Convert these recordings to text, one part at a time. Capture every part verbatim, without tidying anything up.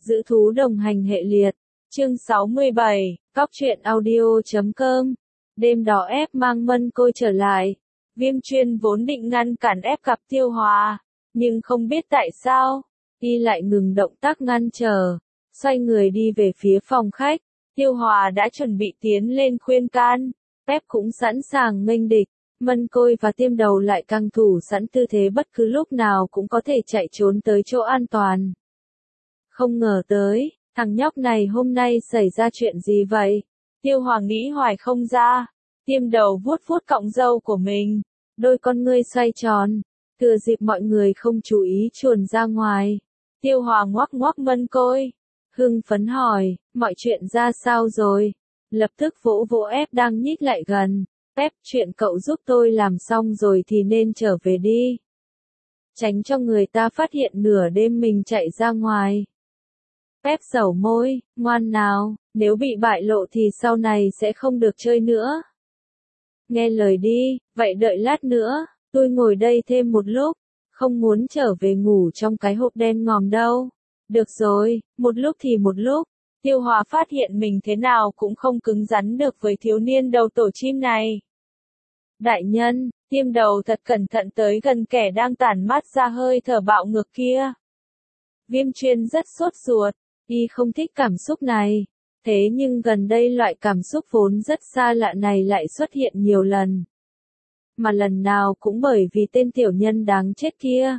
Giữ thú đồng hành hệ liệt. Chương sáu mươi bảy, cóc truyện audio chấm com. Đêm đó ép mang Mân Côi trở lại. Viêm Chuyên vốn định ngăn cản ép gặp Tiêu Hòa, nhưng không biết tại sao, y lại ngừng động tác ngăn trở, xoay người đi về phía phòng khách. Tiêu Hòa đã chuẩn bị tiến lên khuyên can, ép cũng sẵn sàng nghênh địch. Mân Côi và Tiêm Đầu lại căng thủ sẵn tư thế bất cứ lúc nào cũng có thể chạy trốn tới chỗ an toàn. Không ngờ tới, thằng nhóc này hôm nay xảy ra chuyện gì vậy? Tiêu Hòa nghĩ hoài không ra. Tiêm Đầu vuốt vuốt cọng râu của mình, đôi con ngươi xoay tròn, thừa dịp mọi người không chú ý chuồn ra ngoài. Tiêu Hòa ngoắc ngoắc Mân Côi, hưng phấn hỏi, mọi chuyện ra sao rồi? Lập tức vỗ vỗ ép đang nhích lại gần. Ép, chuyện cậu giúp tôi làm xong rồi thì nên trở về đi. Tránh cho người ta phát hiện nửa đêm mình chạy ra ngoài. Ép sẩu môi, ngoan nào, nếu bị bại lộ thì sau này sẽ không được chơi nữa. Nghe lời đi, vậy đợi lát nữa, tôi ngồi đây thêm một lúc, không muốn trở về ngủ trong cái hộp đen ngòm đâu. Được rồi, một lúc thì một lúc. Tiêu Hòa phát hiện mình thế nào cũng không cứng rắn được với thiếu niên đầu tổ chim này. Đại nhân, Tiêm Đầu thật cẩn thận tới gần kẻ đang tản mát ra hơi thở bạo ngược kia. Viêm Chuyên rất sốt ruột, y không thích cảm xúc này. Thế nhưng gần đây loại cảm xúc vốn rất xa lạ này lại xuất hiện nhiều lần. Mà lần nào cũng bởi vì tên tiểu nhân đáng chết kia.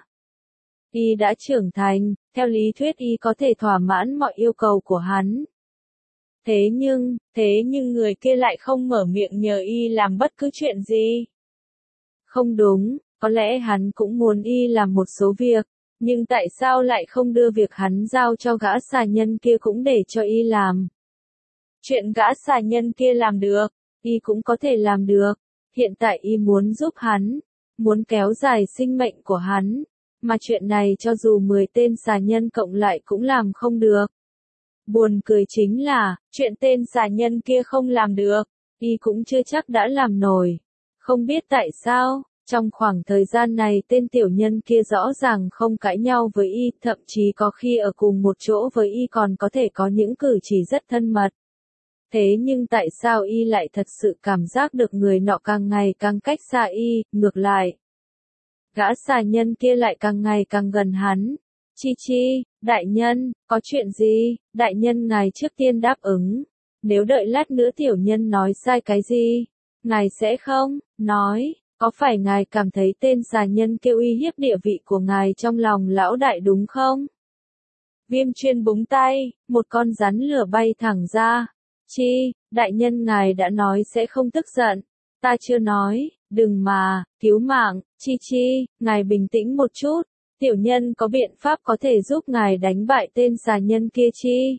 Y đã trưởng thành, theo lý thuyết y có thể thỏa mãn mọi yêu cầu của hắn. Thế nhưng, thế nhưng người kia lại không mở miệng nhờ y làm bất cứ chuyện gì. Không đúng, có lẽ hắn cũng muốn y làm một số việc, nhưng tại sao lại không đưa việc hắn giao cho gã xà nhân kia cũng để cho y làm? Chuyện gã xà nhân kia làm được, y cũng có thể làm được. Hiện tại y muốn giúp hắn, muốn kéo dài sinh mệnh của hắn, mà chuyện này cho dù mười tên xà nhân cộng lại cũng làm không được. Buồn cười chính là, chuyện tên xà nhân kia không làm được, y cũng chưa chắc đã làm nổi. Không biết tại sao, trong khoảng thời gian này tên tiểu nhân kia rõ ràng không cãi nhau với y, thậm chí có khi ở cùng một chỗ với y còn có thể có những cử chỉ rất thân mật. Thế nhưng tại sao y lại thật sự cảm giác được người nọ càng ngày càng cách xa y, ngược lại. Gã xà nhân kia lại càng ngày càng gần hắn. Chi chi, đại nhân, có chuyện gì? Đại nhân ngài trước tiên đáp ứng. Nếu đợi lát nữa tiểu nhân nói sai cái gì, ngài sẽ không, nói, có phải ngài cảm thấy tên xà nhân kia uy hiếp địa vị của ngài trong lòng lão đại đúng không? Viêm Chuyên búng tay, một con rắn lửa bay thẳng ra. Chi, đại nhân ngài đã nói sẽ không tức giận. Ta chưa nói, đừng mà, cứu mạng, chi chi, ngài bình tĩnh một chút. Tiểu nhân có biện pháp có thể giúp ngài đánh bại tên xà nhân kia chi?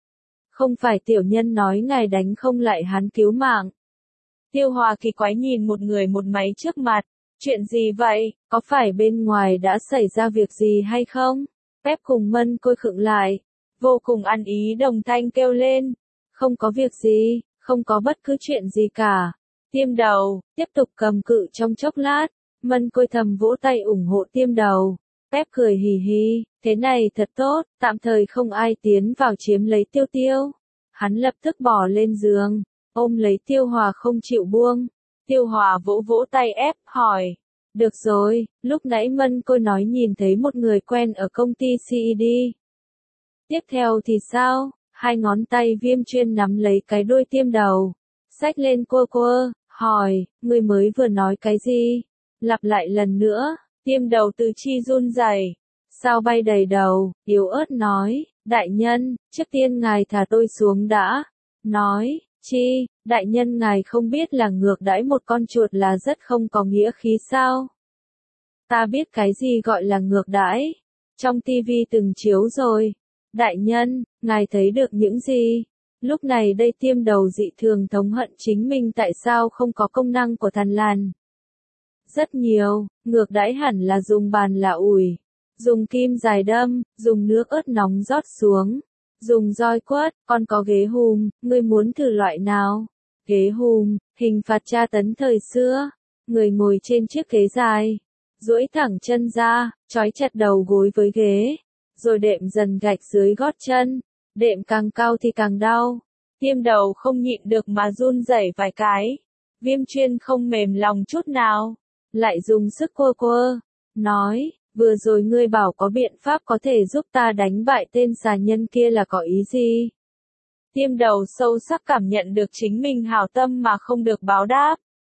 Không phải tiểu nhân nói ngài đánh không lại hắn cứu mạng. Tiêu Hòa kỳ quái nhìn một người một máy trước mặt. Chuyện gì vậy, có phải bên ngoài đã xảy ra việc gì hay không? Pep cùng Mân Côi khựng lại, vô cùng ăn ý đồng thanh kêu lên. Không có việc gì, không có bất cứ chuyện gì cả. Tiêm Đầu, tiếp tục cầm cự trong chốc lát. Mân Côi thầm vỗ tay ủng hộ Tiêm Đầu. Pep cười hì hì, thế này thật tốt, tạm thời không ai tiến vào chiếm lấy Tiêu Tiêu. Hắn lập tức bỏ lên giường, ôm lấy Tiêu Hòa không chịu buông. Tiêu Hòa vỗ vỗ tay ép, hỏi. Được rồi, lúc nãy Mân Côi nói nhìn thấy một người quen ở công ty xê e đê. Tiếp theo thì sao? Hai ngón tay Viêm Chuyên nắm lấy cái đuôi Tiêm Đầu. Xách lên quơ quơ, hỏi, người mới vừa nói cái gì? Lặp lại lần nữa. Tiêm Đầu từ chi run rẩy, sao bay đầy đầu, yếu ớt nói, đại nhân, trước tiên ngài thả tôi xuống đã. Nói, chi, đại nhân ngài không biết là ngược đãi một con chuột là rất không có nghĩa khí sao? Ta biết cái gì gọi là ngược đãi, trong tivi từng chiếu rồi. Đại nhân, ngài thấy được những gì? Lúc này đây Tiêm Đầu dị thường thống hận chính mình tại sao không có công năng của thần làn. Rất nhiều, ngược đãi hẳn là dùng bàn là ủi, dùng kim dài đâm, dùng nước ớt nóng rót xuống, dùng roi quất, còn có ghế hùm, ngươi muốn thử loại nào? Ghế hùm, hình phạt tra tấn thời xưa, người ngồi trên chiếc ghế dài, duỗi thẳng chân ra, trói chặt đầu gối với ghế, rồi đệm dần gạch dưới gót chân, đệm càng cao thì càng đau. Tiêm đầu không nhịn được mà run rẩy vài cái. Viêm Chuyên không mềm lòng chút nào, lại dùng sức quơ quơ, nói, vừa rồi ngươi bảo có biện pháp có thể giúp ta đánh bại tên xà nhân kia là có ý gì? Tiêm đầu sâu sắc cảm nhận được chính mình hảo tâm mà không được báo đáp.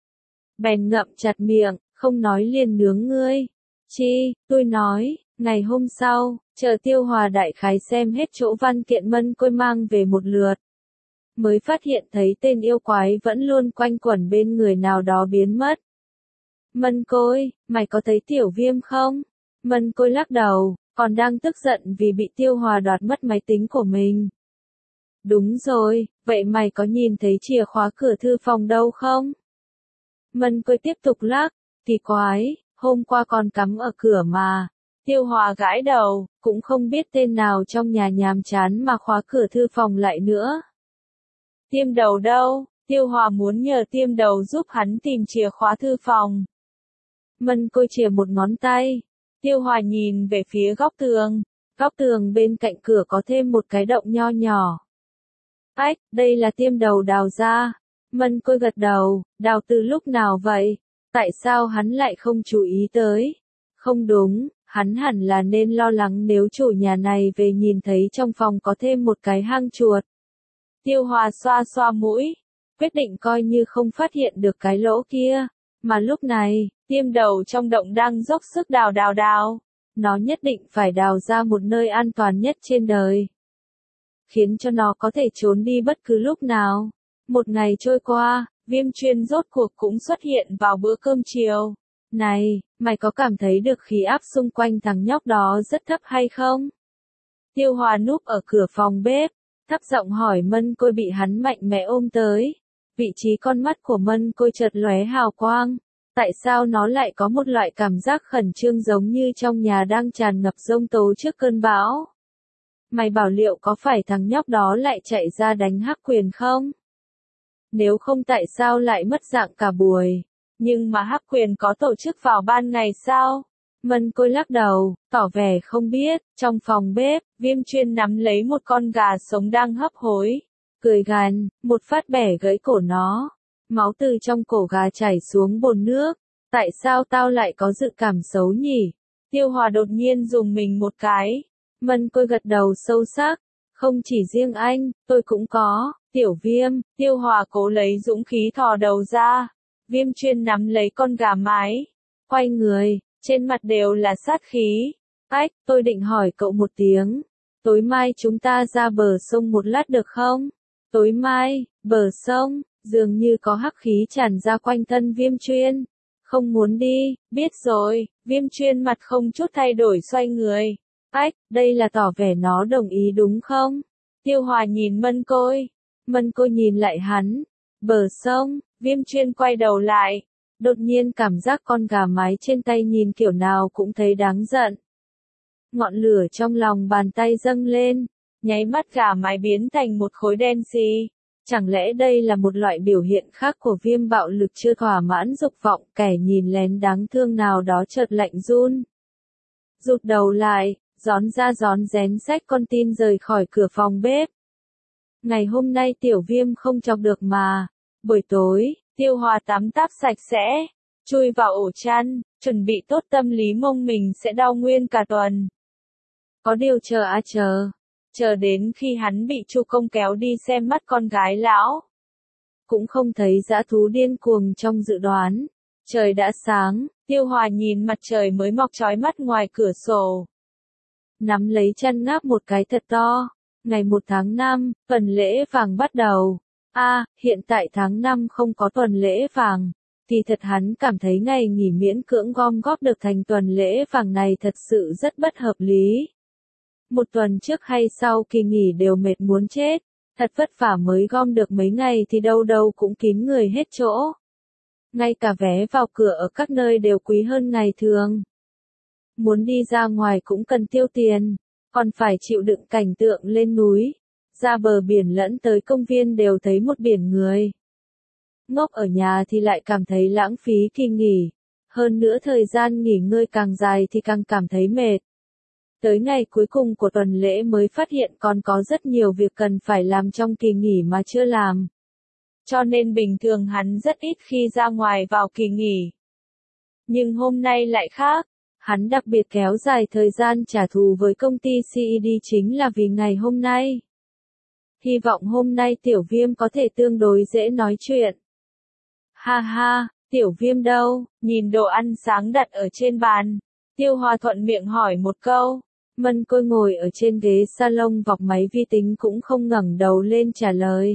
Bèn ngậm chặt miệng, không nói liền nướng ngươi. Chi, tôi nói, ngày hôm sau, chờ Tiêu Hòa đại khái xem hết chỗ văn kiện Mân Côi mang về một lượt. Mới phát hiện thấy tên yêu quái vẫn luôn quanh quẩn bên người nào đó biến mất. Mân Côi, mày có thấy Tiểu Viêm không? Mân Côi lắc đầu, còn đang tức giận vì bị Tiêu Hòa đoạt mất máy tính của mình. Đúng rồi, vậy mày có nhìn thấy chìa khóa cửa thư phòng đâu không? Mân Côi tiếp tục lắc, kỳ quái, hôm qua còn cắm ở cửa mà. Tiêu Hòa gãi đầu, cũng không biết tên nào trong nhà nhàm chán mà khóa cửa thư phòng lại nữa. Tiêm đầu đâu? Tiêu Hòa muốn nhờ Tiêm đầu giúp hắn tìm chìa khóa thư phòng. Mân Côi chìa một ngón tay. Tiêu Hòa nhìn về phía góc tường. Góc tường bên cạnh cửa có thêm một cái động nho nhỏ. Ách, đây là Tiêm đầu đào ra. Mân Côi gật đầu, đào từ lúc nào vậy? Tại sao hắn lại không chú ý tới? Không đúng, hắn hẳn là nên lo lắng nếu chủ nhà này về nhìn thấy trong phòng có thêm một cái hang chuột. Tiêu Hòa xoa xoa mũi, quyết định coi như không phát hiện được cái lỗ kia. Mà lúc này, Tiêm đầu trong động đang dốc sức đào đào đào. Nó nhất định phải đào ra một nơi an toàn nhất trên đời. Khiến cho nó có thể trốn đi bất cứ lúc nào. Một ngày trôi qua, Viêm Chuyên rốt cuộc cũng xuất hiện vào bữa cơm chiều. Này, mày có cảm thấy được khí áp xung quanh thằng nhóc đó rất thấp hay không? Tiêu Hòa núp ở cửa phòng bếp, thấp giọng hỏi Mân Côi bị hắn mạnh mẽ ôm tới. Vị trí con mắt của Mân Côi chợt lóe hào quang. Tại sao nó lại có một loại cảm giác khẩn trương giống như trong nhà đang tràn ngập giông tố trước cơn bão? Mày bảo liệu có phải thằng nhóc đó lại chạy ra đánh Hắc Quyền không? Nếu không tại sao lại mất dạng cả buổi? Nhưng mà Hắc Quyền có tổ chức vào ban ngày sao? Mân Côi lắc đầu, tỏ vẻ không biết. Trong phòng bếp, Viêm Chuyên nắm lấy một con gà sống đang hấp hối. Cười gằn, một phát bẻ gãy cổ nó. Máu từ trong cổ gà chảy xuống bồn nước. Tại sao tao lại có dự cảm xấu nhỉ? Tiêu Hòa đột nhiên dùng mình một cái. Mân Côi gật đầu sâu sắc. Không chỉ riêng anh, tôi cũng có. Tiểu Viêm, Tiêu Hòa cố lấy dũng khí thò đầu ra. Viêm Chuyên nắm lấy con gà mái. Quay người, trên mặt đều là sát khí. Ách, tôi định hỏi cậu một tiếng. Tối mai chúng ta ra bờ sông một lát được không? Tối mai, bờ sông, dường như có hắc khí tràn ra quanh thân Viêm Chuyên. Không muốn đi, biết rồi, Viêm Chuyên mặt không chút thay đổi xoay người. Ách, đây là tỏ vẻ nó đồng ý đúng không? Tiêu Hòa nhìn Mân Côi. Mân Côi nhìn lại hắn. Bờ sông, Viêm Chuyên quay đầu lại. Đột nhiên cảm giác con gà mái trên tay nhìn kiểu nào cũng thấy đáng giận. Ngọn lửa trong lòng bàn tay dâng lên. Nháy mắt gà mái biến thành một khối đen xì. Chẳng lẽ đây là một loại biểu hiện khác của viêm bạo lực chưa thỏa mãn dục vọng, kẻ nhìn lén đáng thương nào đó chợt lạnh run. Rụt đầu lại, rón ra rón rén xách con tin rời khỏi cửa phòng bếp. Ngày hôm nay Tiểu Viêm không chọc được mà. Buổi tối, Tiêu Hòa tắm táp sạch sẽ, chui vào ổ chăn, chuẩn bị tốt tâm lý mông mình sẽ đau nguyên cả tuần. Có điều chờ à chờ. Chờ đến khi hắn bị Chu Công kéo đi xem mắt con gái lão. Cũng không thấy dã thú điên cuồng trong dự đoán. Trời đã sáng, Tiêu Hòa nhìn mặt trời mới mọc chói mắt ngoài cửa sổ. Nắm lấy chăn ngáp một cái thật to. Ngày một tháng năm, tuần lễ vàng bắt đầu. A, à, hiện tại tháng năm không có tuần lễ vàng. Thì thật hắn cảm thấy ngày nghỉ miễn cưỡng gom góp được thành tuần lễ vàng này thật sự rất bất hợp lý. Một tuần trước hay sau kỳ nghỉ đều mệt muốn chết. Thật vất vả mới gom được mấy ngày thì đâu đâu cũng kín người hết chỗ. Ngay cả vé vào cửa ở các nơi đều quý hơn ngày thường. Muốn đi ra ngoài cũng cần tiêu tiền. Còn phải chịu đựng cảnh tượng lên núi. Ra bờ biển lẫn tới công viên đều thấy một biển người. Ngốc ở nhà thì lại cảm thấy lãng phí kỳ nghỉ. Hơn nữa thời gian nghỉ ngơi càng dài thì càng cảm thấy mệt. Tới ngày cuối cùng của tuần lễ mới phát hiện còn có rất nhiều việc cần phải làm trong kỳ nghỉ mà chưa làm. Cho nên bình thường hắn rất ít khi ra ngoài vào kỳ nghỉ. Nhưng hôm nay lại khác, hắn đặc biệt kéo dài thời gian trả thù với công ty xê e đê chính là vì ngày hôm nay. Hy vọng hôm nay Tiểu Viêm có thể tương đối dễ nói chuyện. Ha ha, Tiểu Viêm đâu? Nhìn đồ ăn sáng đặt ở trên bàn, Tiêu Hòa thuận miệng hỏi một câu. Mân Côi ngồi ở trên ghế salon vọc máy vi tính cũng không ngẩng đầu lên trả lời.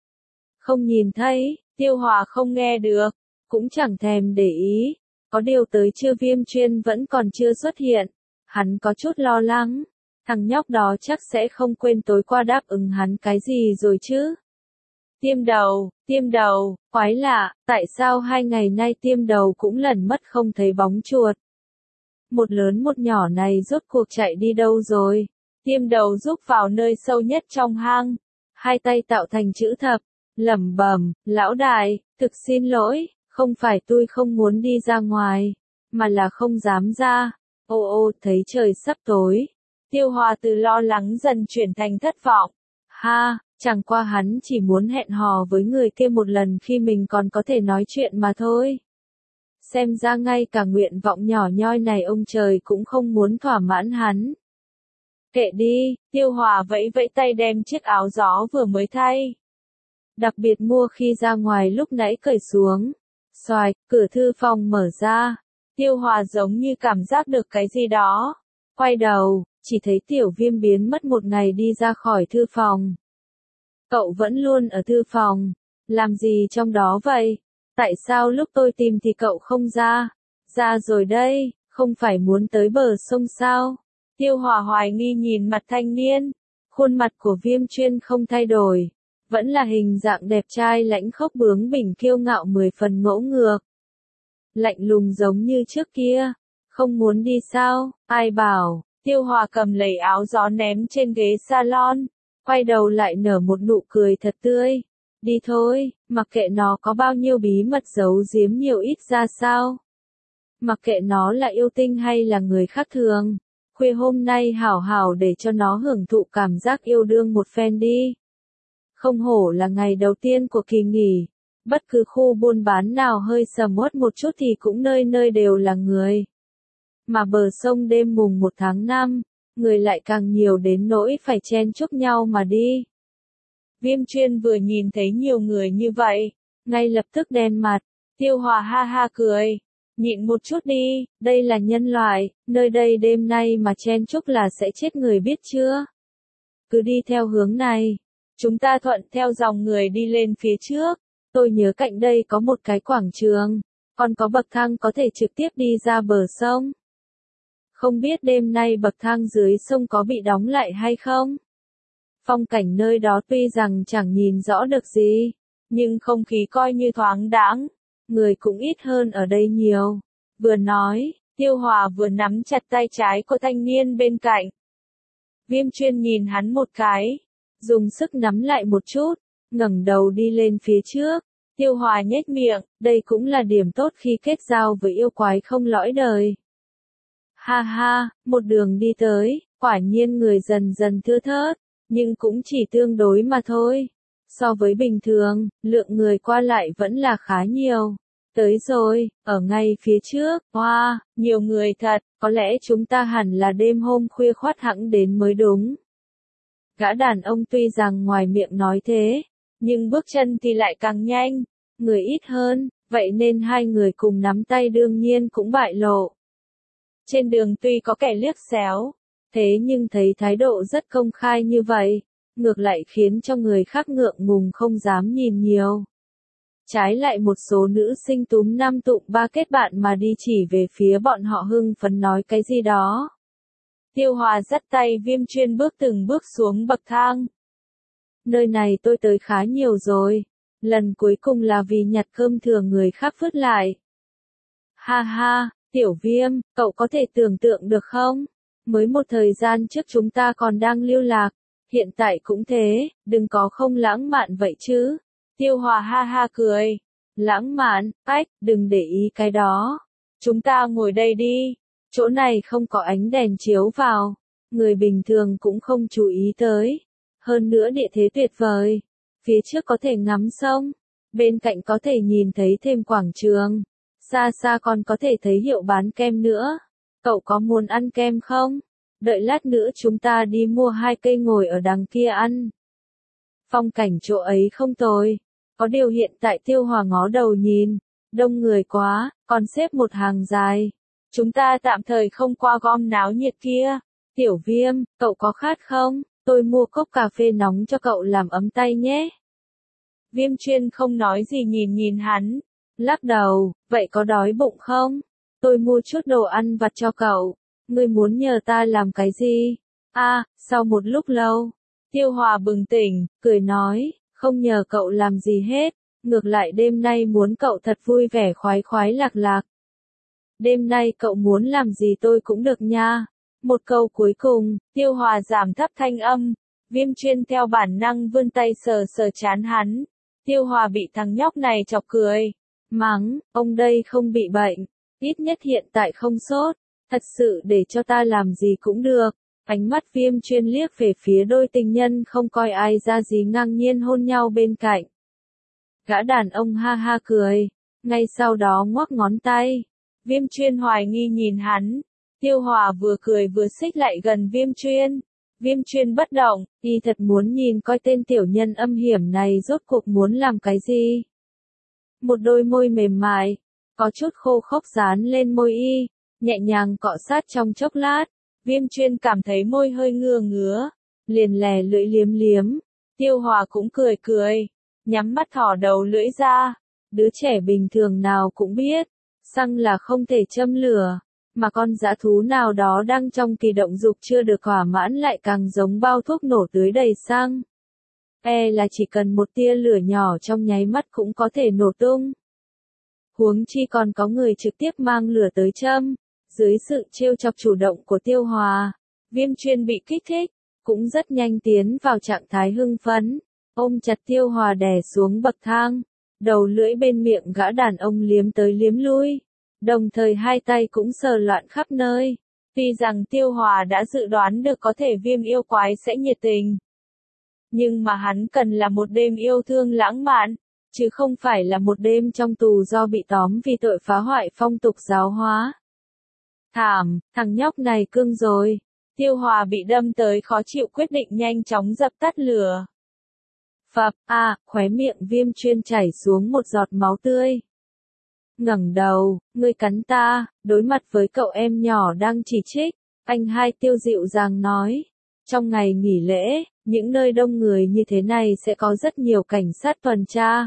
Không nhìn thấy, Tiêu Hòa không nghe được, cũng chẳng thèm để ý. Có điều tới trưa Viêm Chuyên vẫn còn chưa xuất hiện. Hắn có chút lo lắng. Thằng nhóc đó chắc sẽ không quên tối qua đáp ứng hắn cái gì rồi chứ. Tiêm đầu, tiêm đầu, quái lạ, tại sao hai ngày nay tiêm đầu cũng lần mất không thấy bóng chuột. Một lớn một nhỏ này rốt cuộc chạy đi đâu rồi? Tiêm đầu rúc vào nơi sâu nhất trong hang. Hai tay tạo thành chữ thập, lẩm bẩm, lão đại, thực xin lỗi, không phải tôi không muốn đi ra ngoài, mà là không dám ra. Ô ô, thấy trời sắp tối. Tiêu Hòa từ lo lắng dần chuyển thành thất vọng. Ha, chẳng qua hắn chỉ muốn hẹn hò với người kia một lần khi mình còn có thể nói chuyện mà thôi. Xem ra ngay cả nguyện vọng nhỏ nhoi này ông trời cũng không muốn thỏa mãn hắn. Kệ đi, Tiêu Hòa vẫy vẫy tay đem chiếc áo gió vừa mới thay. Đặc biệt mua khi ra ngoài lúc nãy cởi xuống. Xoài, cửa thư phòng mở ra. Tiêu Hòa giống như cảm giác được cái gì đó. Quay đầu, chỉ thấy Tiểu Viêm biến mất một ngày đi ra khỏi thư phòng. Cậu vẫn luôn ở thư phòng. Làm gì trong đó vậy? Tại sao lúc tôi tìm thì cậu không ra? Ra rồi đây, không phải muốn tới bờ sông sao? Tiêu Hòa hoài nghi nhìn mặt thanh niên. Khuôn mặt của Viêm Chuyên không thay đổi. Vẫn là hình dạng đẹp trai lãnh khốc bướng bỉnh kiêu ngạo mười phần ngỗ ngược. Lạnh lùng giống như trước kia. Không muốn đi sao? Ai bảo? Tiêu Hòa cầm lấy áo gió ném trên ghế salon. Quay đầu lại nở một nụ cười thật tươi. Đi thôi, mặc kệ nó có bao nhiêu bí mật giấu giếm nhiều ít ra sao. Mặc kệ nó là yêu tinh hay là người khác thường. Khuya hôm nay hảo hảo để cho nó hưởng thụ cảm giác yêu đương một phen đi. Không hổ là ngày đầu tiên của kỳ nghỉ. Bất cứ khu buôn bán nào hơi sầm uất một chút thì cũng nơi nơi đều là người. Mà bờ sông đêm mùng một tháng năm, người lại càng nhiều đến nỗi phải chen chúc nhau mà đi. Viêm Chuyên vừa nhìn thấy nhiều người như vậy, ngay lập tức đen mặt. Tiêu Hòa ha ha cười. Nhịn một chút đi, đây là nhân loại, nơi đây đêm nay mà chen chúc là sẽ chết người biết chưa? Cứ đi theo hướng này. Chúng ta thuận theo dòng người đi lên phía trước. Tôi nhớ cạnh đây có một cái quảng trường, còn có bậc thang có thể trực tiếp đi ra bờ sông. Không biết đêm nay bậc thang dưới sông có bị đóng lại hay không? Phong cảnh nơi đó tuy rằng chẳng nhìn rõ được gì, nhưng không khí coi như thoáng đãng, người cũng ít hơn ở đây nhiều. Vừa nói, Tiêu Hòa vừa nắm chặt tay trái của thanh niên bên cạnh. Viêm Chuyên nhìn hắn một cái, dùng sức nắm lại một chút, ngẩng đầu đi lên phía trước. Tiêu Hòa nhếch miệng, đây cũng là điểm tốt khi kết giao với yêu quái không lõi đời. Ha ha, một đường đi tới, quả nhiên người dần dần thưa thớt, nhưng cũng chỉ tương đối mà thôi. So với bình thường, lượng người qua lại vẫn là khá nhiều. Tới rồi, ở ngay phía trước, wow, nhiều người thật, có lẽ chúng ta hẳn là đêm hôm khuya khoắt hẵng đến mới đúng. Gã đàn ông tuy rằng ngoài miệng nói thế, nhưng bước chân thì lại càng nhanh, người ít hơn, vậy nên hai người cùng nắm tay đương nhiên cũng bại lộ. Trên đường tuy có kẻ liếc xéo, thế nhưng thấy thái độ rất công khai như vậy, ngược lại khiến cho người khác ngượng ngùng không dám nhìn nhiều. Trái lại một số nữ sinh túm năm tụm ba kết bạn mà đi chỉ về phía bọn họ hưng phấn nói cái gì đó. Tiêu Hòa dắt tay Viêm Chuyên bước từng bước xuống bậc thang. Nơi này tôi tới khá nhiều rồi, lần cuối cùng là vì nhặt cơm thừa người khác vứt lại. Ha ha, Tiểu Viêm, cậu có thể tưởng tượng được không? Mới một thời gian trước chúng ta còn đang lưu lạc, hiện tại cũng thế, đừng có không lãng mạn vậy chứ. Tiêu Hòa ha ha cười. Lãng mạn, ách, đừng để ý cái đó. Chúng ta ngồi đây đi, chỗ này không có ánh đèn chiếu vào, người bình thường cũng không chú ý tới. Hơn nữa địa thế tuyệt vời. Phía trước có thể ngắm sông, bên cạnh có thể nhìn thấy thêm quảng trường, xa xa còn có thể thấy hiệu bán kem nữa. Cậu có muốn ăn kem không? Đợi lát nữa chúng ta đi mua hai cây ngồi ở đằng kia ăn. Phong cảnh chỗ ấy không tồi. Có điều hiện tại Tiêu Hòa ngó đầu nhìn, đông người quá, còn xếp một hàng dài. Chúng ta tạm thời không qua gom náo nhiệt kia. Tiểu Viêm, cậu có khát không? Tôi mua cốc cà phê nóng cho cậu làm ấm tay nhé. Viêm Chuyên không nói gì nhìn nhìn hắn, lắc đầu, vậy có đói bụng không? Tôi mua chút đồ ăn vặt cho cậu. Ngươi muốn nhờ ta làm cái gì? À, sau một lúc lâu, Tiêu Hòa bừng tỉnh, cười nói, không nhờ cậu làm gì hết, ngược lại đêm nay muốn cậu thật vui vẻ khoái khoái lạc lạc. Đêm nay cậu muốn làm gì tôi cũng được nha. Một câu cuối cùng, Tiêu Hòa giảm thấp thanh âm, Viêm Chuyên theo bản năng vươn tay sờ sờ trán hắn. Tiêu Hòa bị thằng nhóc này chọc cười, mắng, ông đây không bị bệnh, ít nhất hiện tại không sốt, thật sự để cho ta làm gì cũng được. Ánh mắt Viêm Chuyên liếc về phía đôi tình nhân không coi ai ra gì ngang nhiên hôn nhau bên cạnh. Gã đàn ông ha ha cười, ngay sau đó ngoắc ngón tay. Viêm Chuyên hoài nghi nhìn hắn. Tiêu Hòa vừa cười vừa xích lại gần Viêm Chuyên. Viêm Chuyên bất động, y thật muốn nhìn coi tên tiểu nhân âm hiểm này rốt cuộc muốn làm cái gì. Một đôi môi mềm mại, có chút khô khốc dán lên môi y, nhẹ nhàng cọ sát trong chốc lát. Viêm Chuyên cảm thấy môi hơi ngứa ngứa, liền lè lưỡi liếm liếm. Tiêu Hòa cũng cười cười, nhắm mắt thỏ đầu lưỡi ra. Đứa trẻ bình thường nào cũng biết, xăng là không thể châm lửa, mà con dã thú nào đó đang trong kỳ động dục chưa được thỏa mãn lại càng giống bao thuốc nổ tưới đầy xăng. E là chỉ cần một tia lửa nhỏ trong nháy mắt cũng có thể nổ tung. Huống chi còn có người trực tiếp mang lửa tới châm. Dưới sự trêu chọc chủ động của Tiêu Hòa, Viêm Chuyên bị kích thích, cũng rất nhanh tiến vào trạng thái hưng phấn, ôm chặt Tiêu Hòa đè xuống bậc thang, đầu lưỡi bên miệng gã đàn ông liếm tới liếm lui, đồng thời hai tay cũng sờ loạn khắp nơi. Tuy rằng Tiêu Hòa đã dự đoán được có thể Viêm yêu quái sẽ nhiệt tình, nhưng mà hắn cần là một đêm yêu thương lãng mạn, chứ không phải là một đêm trong tù do bị tóm vì tội phá hoại phong tục giáo hóa. Thảm, thằng nhóc này cưng rồi. Tiêu Hòa bị đâm tới khó chịu quyết định nhanh chóng dập tắt lửa. Phập, à, khóe miệng Viêm Chuyên chảy xuống một giọt máu tươi. Ngẩng đầu, ngươi cắn ta, đối mặt với cậu em nhỏ đang chỉ trích, anh hai Tiêu dịu dàng nói. Trong ngày nghỉ lễ, những nơi đông người như thế này sẽ có rất nhiều cảnh sát tuần tra.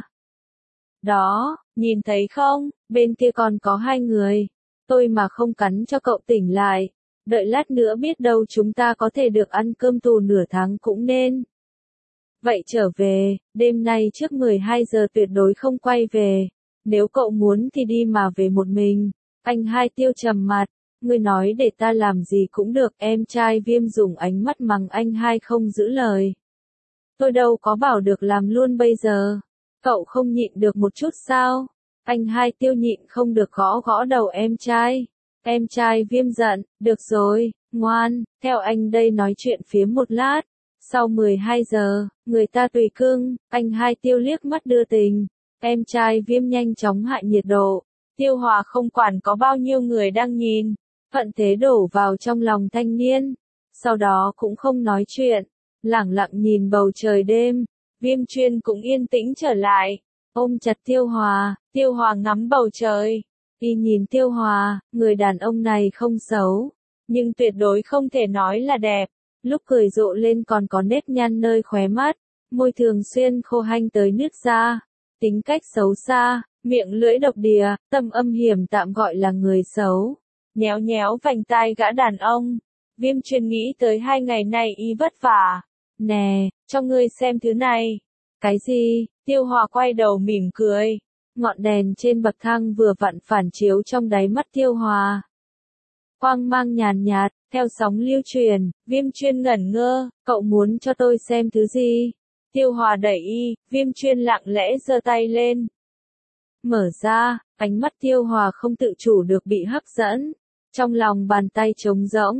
Đó, nhìn thấy không, bên kia còn có hai người. Tôi mà không cắn cho cậu tỉnh lại, đợi lát nữa biết đâu chúng ta có thể được ăn cơm tù nửa tháng cũng nên. Vậy trở về, đêm nay trước mười hai giờ tuyệt đối không quay về, nếu cậu muốn thì đi mà về một mình. Anh hai Tiêu trầm mặt, ngươi nói để ta làm gì cũng được. Em trai Viêm dùng ánh mắt mắng anh hai không giữ lời. Tôi đâu có bảo được làm luôn bây giờ, cậu không nhịn được một chút sao? Anh hai Tiêu nhịn không được gõ gõ đầu em trai. Em trai Viêm giận, được rồi, ngoan, theo anh đây nói chuyện phía một lát. Sau mười hai giờ, người ta tùy cưng, anh hai Tiêu liếc mắt đưa tình. Em trai Viêm nhanh chóng hạ nhiệt độ. Tiêu Hòa không quản có bao nhiêu người đang nhìn, thuận thế đổ vào trong lòng thanh niên. Sau đó cũng không nói chuyện, lẳng lặng nhìn bầu trời đêm. Viêm Chuyên cũng yên tĩnh trở lại, ôm chặt Tiêu Hòa. Tiêu Hòa ngắm bầu trời, y nhìn Tiêu Hòa, người đàn ông này không xấu, nhưng tuyệt đối không thể nói là đẹp. Lúc cười rộ lên còn có nếp nhăn nơi khóe mắt, môi thường xuyên khô hanh tới nứt ra, tính cách xấu xa, miệng lưỡi độc đìa, tâm âm hiểm tạm gọi là người xấu. Nhéo nhéo vành tai gã đàn ông, Viêm Chuyên nghĩ tới hai ngày này y vất vả. Nè, cho ngươi xem thứ này. Cái gì? Tiêu Hòa quay đầu mỉm cười. Ngọn đèn trên bậc thang vừa vặn phản chiếu trong đáy mắt Tiêu Hòa. Quang mang nhàn nhạt, theo sóng lưu truyền. Viêm Chuyên ngẩn ngơ, cậu muốn cho tôi xem thứ gì? Tiêu Hòa đẩy y, Viêm Chuyên lặng lẽ giơ tay lên. Mở ra, ánh mắt Tiêu Hòa không tự chủ được bị hấp dẫn. Trong lòng bàn tay trống rỗng,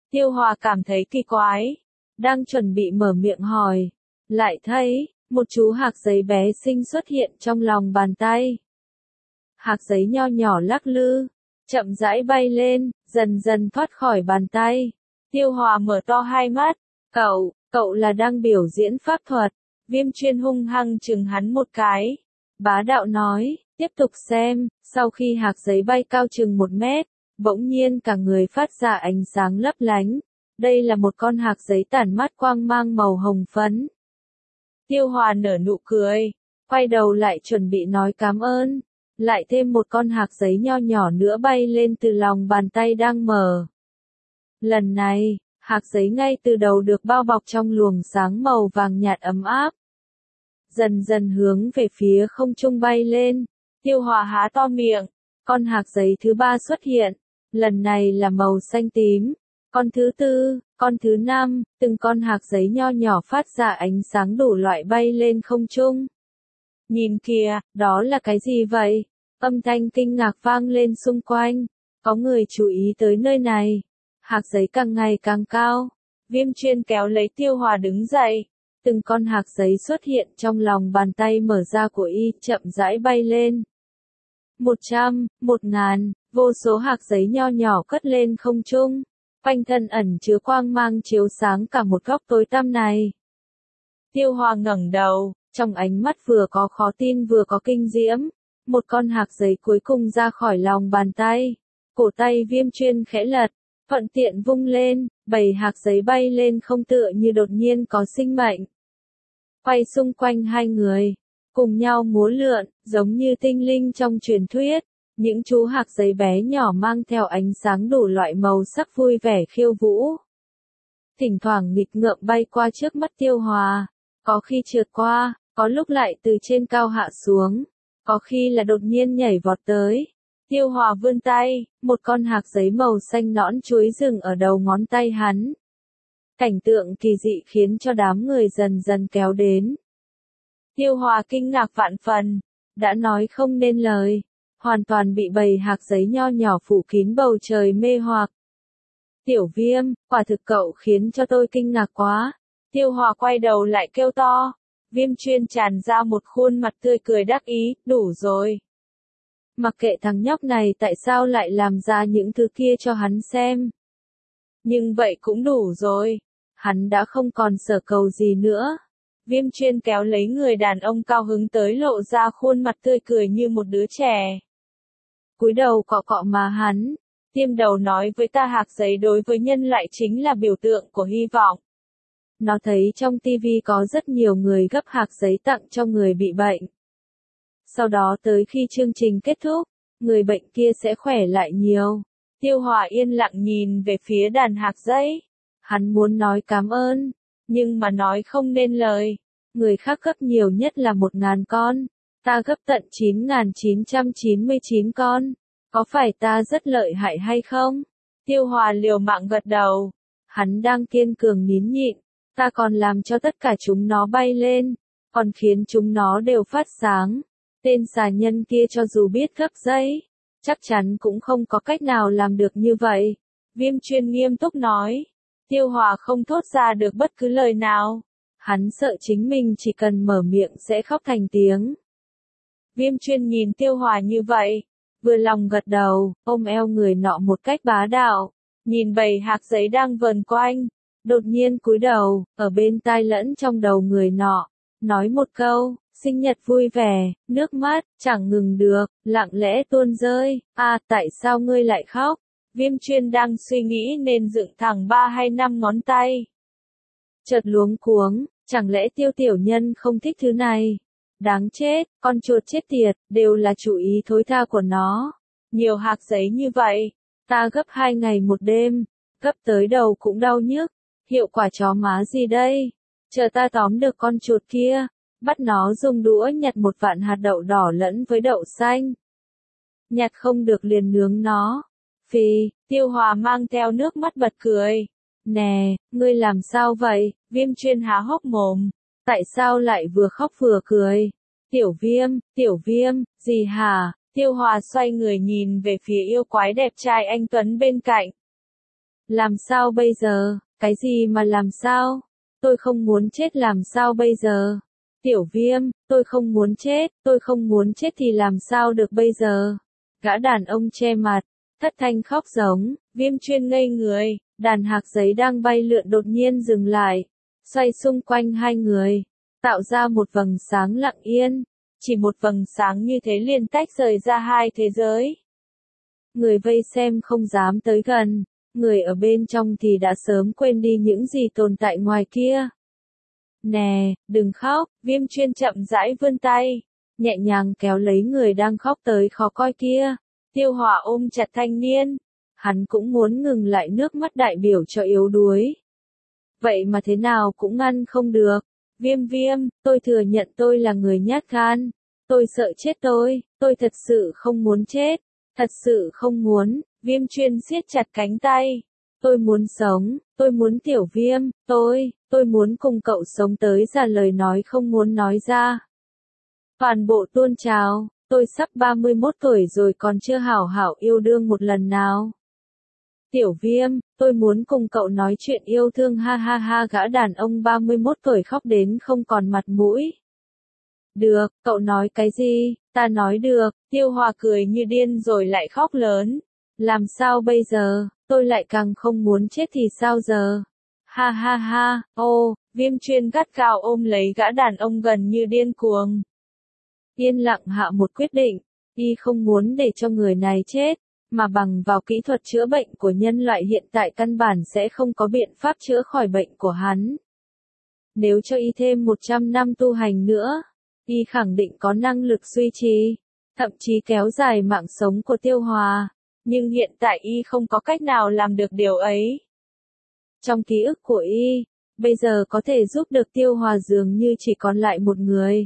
Tiêu Hòa cảm thấy kỳ quái. Đang chuẩn bị mở miệng hỏi. Lại thấy, một chú hạc giấy bé xinh xuất hiện trong lòng bàn tay. Hạc giấy nho nhỏ lắc lư, chậm rãi bay lên, dần dần thoát khỏi bàn tay. Tiêu Hòa mở to hai mắt. Cậu, cậu là đang biểu diễn pháp thuật. Viêm Chuyên hung hăng chừng hắn một cái. Bá đạo nói, tiếp tục xem, sau khi hạc giấy bay cao chừng một mét, bỗng nhiên cả người phát ra ánh sáng lấp lánh. Đây là một con hạc giấy tản mát quang mang màu hồng phấn. Tiêu Hòa nở nụ cười, quay đầu lại chuẩn bị nói cảm ơn. Lại thêm một con hạc giấy nho nhỏ nữa bay lên từ lòng bàn tay đang mở. Lần này, hạc giấy ngay từ đầu được bao bọc trong luồng sáng màu vàng nhạt ấm áp. Dần dần hướng về phía không trung bay lên. Tiêu Hòa há to miệng. Con hạc giấy thứ ba xuất hiện. Lần này là màu xanh tím. Con thứ tư, con thứ năm, từng con hạc giấy nho nhỏ phát ra ánh sáng đủ loại bay lên không trung. Nhìn kìa, đó là cái gì vậy? Âm thanh kinh ngạc vang lên xung quanh. Có người chú ý tới nơi này. Hạc giấy càng ngày càng cao. Viêm Chuyên kéo lấy Tiêu Hòa đứng dậy. Từng con hạc giấy xuất hiện trong lòng bàn tay mở ra của y, chậm rãi bay lên. Một trăm, một ngàn, vô số hạc giấy nho nhỏ cất lên không trung. Quanh thân ẩn chứa quang mang chiếu sáng cả một góc tối tăm này. Tiêu Hòa ngẩng đầu, trong ánh mắt vừa có khó tin vừa có kinh diễm. Một con hạc giấy cuối cùng ra khỏi lòng bàn tay. Cổ tay Viêm Chuyên khẽ lật, thuận tiện vung lên, bầy hạc giấy bay lên không tựa như đột nhiên có sinh mệnh. Quay xung quanh hai người, cùng nhau múa lượn, giống như tinh linh trong truyền thuyết. Những chú hạc giấy bé nhỏ mang theo ánh sáng đủ loại màu sắc vui vẻ khiêu vũ. Thỉnh thoảng nghịch ngợm bay qua trước mắt Tiêu Hòa, có khi trượt qua, có lúc lại từ trên cao hạ xuống, có khi là đột nhiên nhảy vọt tới. Tiêu Hòa vươn tay, một con hạc giấy màu xanh nõn chuối dừng ở đầu ngón tay hắn. Cảnh tượng kỳ dị khiến cho đám người dần dần kéo đến. Tiêu Hòa kinh ngạc vạn phần, đã nói không nên lời, hoàn toàn bị bầy hạc giấy nho nhỏ phủ kín bầu trời mê hoặc. Tiểu Viêm, quả thực cậu khiến cho tôi kinh ngạc quá. Tiêu Hòa quay đầu lại kêu to. Viêm Chuyên tràn ra một khuôn mặt tươi cười đắc ý, đủ rồi. Mặc kệ thằng nhóc này tại sao lại làm ra những thứ kia cho hắn xem. Nhưng vậy cũng đủ rồi. Hắn đã không còn sở cầu gì nữa. Viêm Chuyên kéo lấy người đàn ông cao hứng tới lộ ra khuôn mặt tươi cười như một đứa trẻ. Cúi đầu cọ cọ má hắn. Tiêm đầu nói với ta hạc giấy đối với nhân loại chính là biểu tượng của hy vọng. Nó thấy trong tivi có rất nhiều người gấp hạc giấy tặng cho người bị bệnh. Sau đó tới khi chương trình kết thúc, người bệnh kia sẽ khỏe lại nhiều. Tiêu Hòa yên lặng nhìn về phía đàn hạc giấy. Hắn muốn nói cảm ơn, nhưng mà nói không nên lời. Người khác gấp nhiều nhất là một ngàn con. Ta gấp tận chín nghìn chín trăm chín mươi chín con. Có phải ta rất lợi hại hay không? Tiêu Hòa liều mạng gật đầu. Hắn đang kiên cường nín nhịn. Ta còn làm cho tất cả chúng nó bay lên, còn khiến chúng nó đều phát sáng. Tên xà nhân kia cho dù biết gấp giấy, chắc chắn cũng không có cách nào làm được như vậy. Viêm Chuyên nghiêm túc nói. Tiêu Hòa không thốt ra được bất cứ lời nào. Hắn sợ chính mình chỉ cần mở miệng sẽ khóc thành tiếng. Viêm Chuyên nhìn Tiêu Hòa như vậy, vừa lòng gật đầu, ôm eo người nọ một cách bá đạo, nhìn bầy hạc giấy đang vờn quanh, đột nhiên cúi đầu, ở bên tai lẫn trong đầu người nọ, nói một câu, sinh nhật vui vẻ, nước mắt, chẳng ngừng được, lặng lẽ tuôn rơi, à, tại sao ngươi lại khóc? Viêm Chuyên đang suy nghĩ nên dựng thẳng ba hay năm ngón tay. Chợt luống cuống, chẳng lẽ Tiêu tiểu nhân không thích thứ này? Đáng chết, con chuột chết tiệt, đều là chủ ý thối tha của nó. Nhiều hạc giấy như vậy, ta gấp hai ngày một đêm, gấp tới đầu cũng đau nhức. Hiệu quả chó má gì đây? Chờ ta tóm được con chuột kia, bắt nó dùng đũa nhặt một vạn hạt đậu đỏ lẫn với đậu xanh. Nhặt không được liền nướng nó. Phì, Tiêu Hòa mang theo nước mắt bật cười. Nè, ngươi làm sao vậy? Viêm Chuyên há hốc mồm. Tại sao lại vừa khóc vừa cười? Tiểu Viêm, Tiểu Viêm, gì hả? Tiêu Hòa xoay người nhìn về phía yêu quái đẹp trai anh Tuấn bên cạnh. Làm sao bây giờ, cái gì mà làm sao? Tôi không muốn chết làm sao bây giờ? Tiểu Viêm, tôi không muốn chết, tôi không muốn chết thì làm sao được bây giờ? Gã đàn ông che mặt, thất thanh khóc giống, Viêm Chuyên ngây người, đàn hạc giấy đang bay lượn đột nhiên dừng lại, xoay xung quanh hai người, tạo ra một vầng sáng lặng yên, chỉ một vầng sáng như thế liền tách rời ra hai thế giới. Người vây xem không dám tới gần, người ở bên trong thì đã sớm quên đi những gì tồn tại ngoài kia. Nè, đừng khóc, Viêm Chuyên chậm rãi vươn tay, nhẹ nhàng kéo lấy người đang khóc tới khó coi kia. Tiêu Hòa ôm chặt thanh niên, hắn cũng muốn ngừng lại nước mắt đại biểu cho yếu đuối. Vậy mà thế nào cũng ngăn không được. Viêm Viêm, tôi thừa nhận tôi là người nhát gan. Tôi sợ chết tôi, tôi thật sự không muốn chết. Thật sự không muốn, Viêm Chuyên siết chặt cánh tay. Tôi muốn sống, tôi muốn Tiểu Viêm, tôi, tôi muốn cùng cậu sống tới già lời nói không muốn nói ra. Toàn bộ tuôn trào, tôi sắp ba mươi mốt tuổi rồi còn chưa hảo hảo yêu đương một lần nào. Tiểu Viêm, tôi muốn cùng cậu nói chuyện yêu thương ha ha ha gã đàn ông ba mươi mốt tuổi khóc đến không còn mặt mũi. Được, cậu nói cái gì, ta nói được, Tiêu Hòa cười như điên rồi lại khóc lớn. Làm sao bây giờ, tôi lại càng không muốn chết thì sao giờ? Ha ha ha, ô, Viêm Chuyên gắt gao ôm lấy gã đàn ông gần như điên cuồng. Yên lặng hạ một quyết định, y không muốn để cho người này chết, mà bằng vào kỹ thuật chữa bệnh của nhân loại hiện tại căn bản sẽ không có biện pháp chữa khỏi bệnh của hắn. Nếu cho y thêm một trăm năm tu hành nữa, y khẳng định có năng lực duy trì, thậm chí kéo dài mạng sống của Tiêu Hòa, nhưng hiện tại y không có cách nào làm được điều ấy. Trong ký ức của y, bây giờ có thể giúp được Tiêu Hòa dường như chỉ còn lại một người.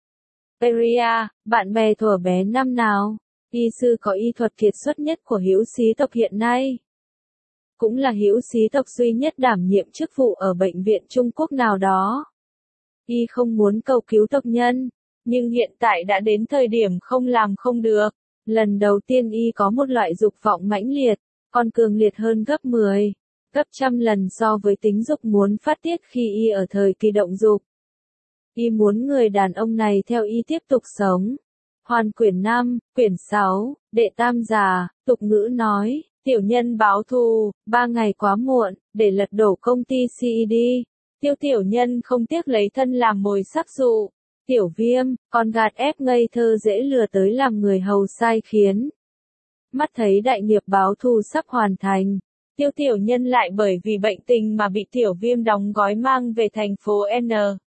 Peria, bạn bè thuở bé năm nào, y sư có y thuật kiệt xuất nhất của Hữu Xí tộc hiện nay. Cũng là Hữu Xí tộc duy nhất đảm nhiệm chức vụ ở bệnh viện Trung Quốc nào đó. Y không muốn cầu cứu tộc nhân, nhưng hiện tại đã đến thời điểm không làm không được. Lần đầu tiên y có một loại dục vọng mãnh liệt, còn cường liệt hơn gấp mười, gấp trăm lần so với tính dục muốn phát tiết khi y ở thời kỳ động dục. Y muốn người đàn ông này theo y tiếp tục sống. Hoàn quyển năm, quyển sáu, đệ tam già, tục ngữ nói, tiểu nhân báo thù, ba ngày quá muộn, để lật đổ công ty xê e đê. Tiêu tiểu nhân không tiếc lấy thân làm mồi sắc dụ. Tiểu Viêm, còn gạt ép ngây thơ dễ lừa tới làm người hầu sai khiến. Mắt thấy đại nghiệp báo thù sắp hoàn thành, Tiêu tiểu nhân lại bởi vì bệnh tình mà bị Tiểu Viêm đóng gói mang về thành phố N.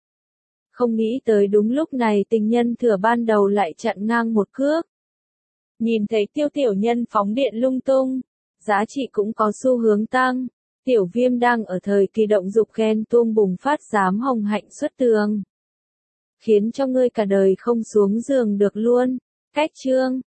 Không nghĩ tới đúng lúc này tình nhân thừa ban đầu lại chặn ngang một cước. Nhìn thấy Tiêu tiểu nhân phóng điện lung tung, giá trị cũng có xu hướng tăng. Tiểu Viêm đang ở thời kỳ động dục ghen tuông bùng phát dám hồng hạnh xuất tường. Khiến cho ngươi cả đời không xuống giường được luôn. Cách chương